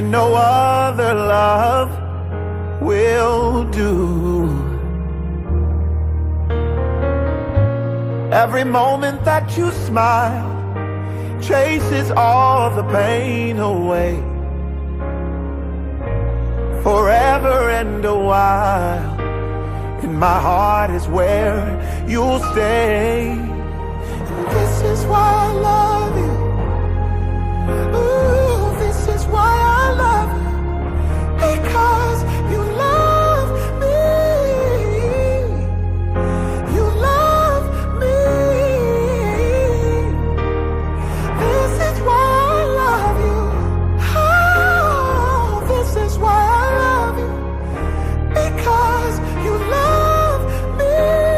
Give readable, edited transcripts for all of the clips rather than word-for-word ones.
and no other love will do. Every moment that you smile chases all the pain away. Forever and a while, in my heart is where you'll stay. And this is why I love you. Ooh, this is why I love you. Because you love me. You love me. This is why I love you. Oh, this is why I love you. Because you love me.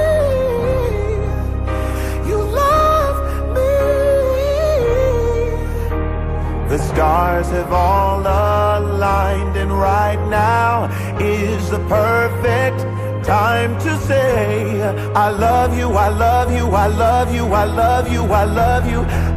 You love me. The stars have all aligned, and right now is the perfect time to say I love you, I love you, I love you, I love you, I love you.